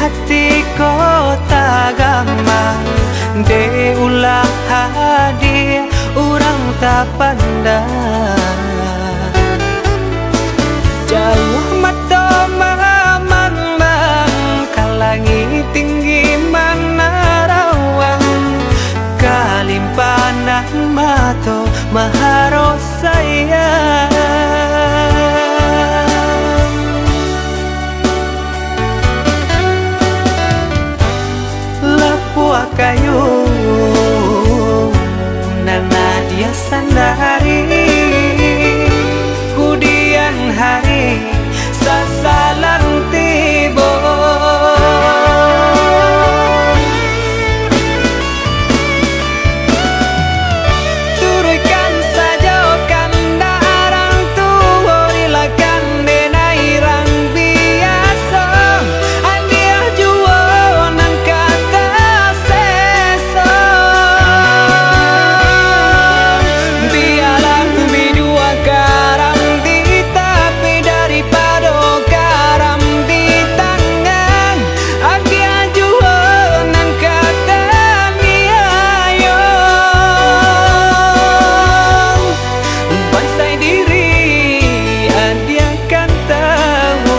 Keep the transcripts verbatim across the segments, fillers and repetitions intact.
hati kota gampang de ulah hadir orang tak pandang jauh mata memandang ke langit tinggi mana rawang kalimpanan mata maharo sayang lapua kayu nana dia sandari kudian hari sasalan tiba turutkan saja kan darang tua rilakan denairang biasa andiah jua nan kata sesa biarlah bidua karam di tapi daripada karam di tangan andiah jua nan kata niayong bansai diri andiah kan tahu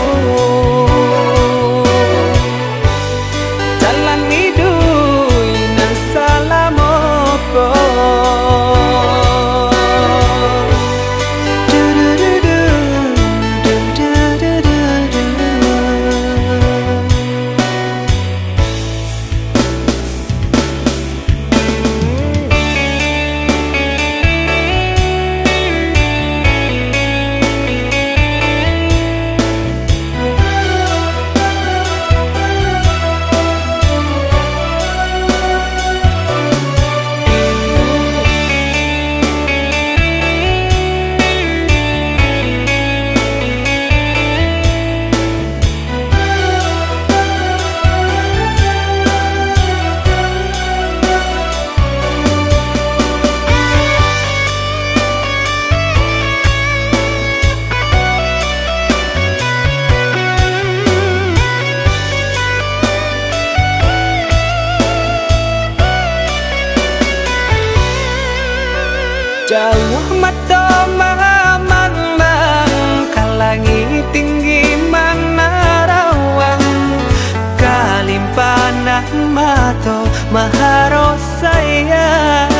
jalan hidup nan salamoko jauh mata memandang ke langit tinggi mana rawang kalimpanan mata maharo sayang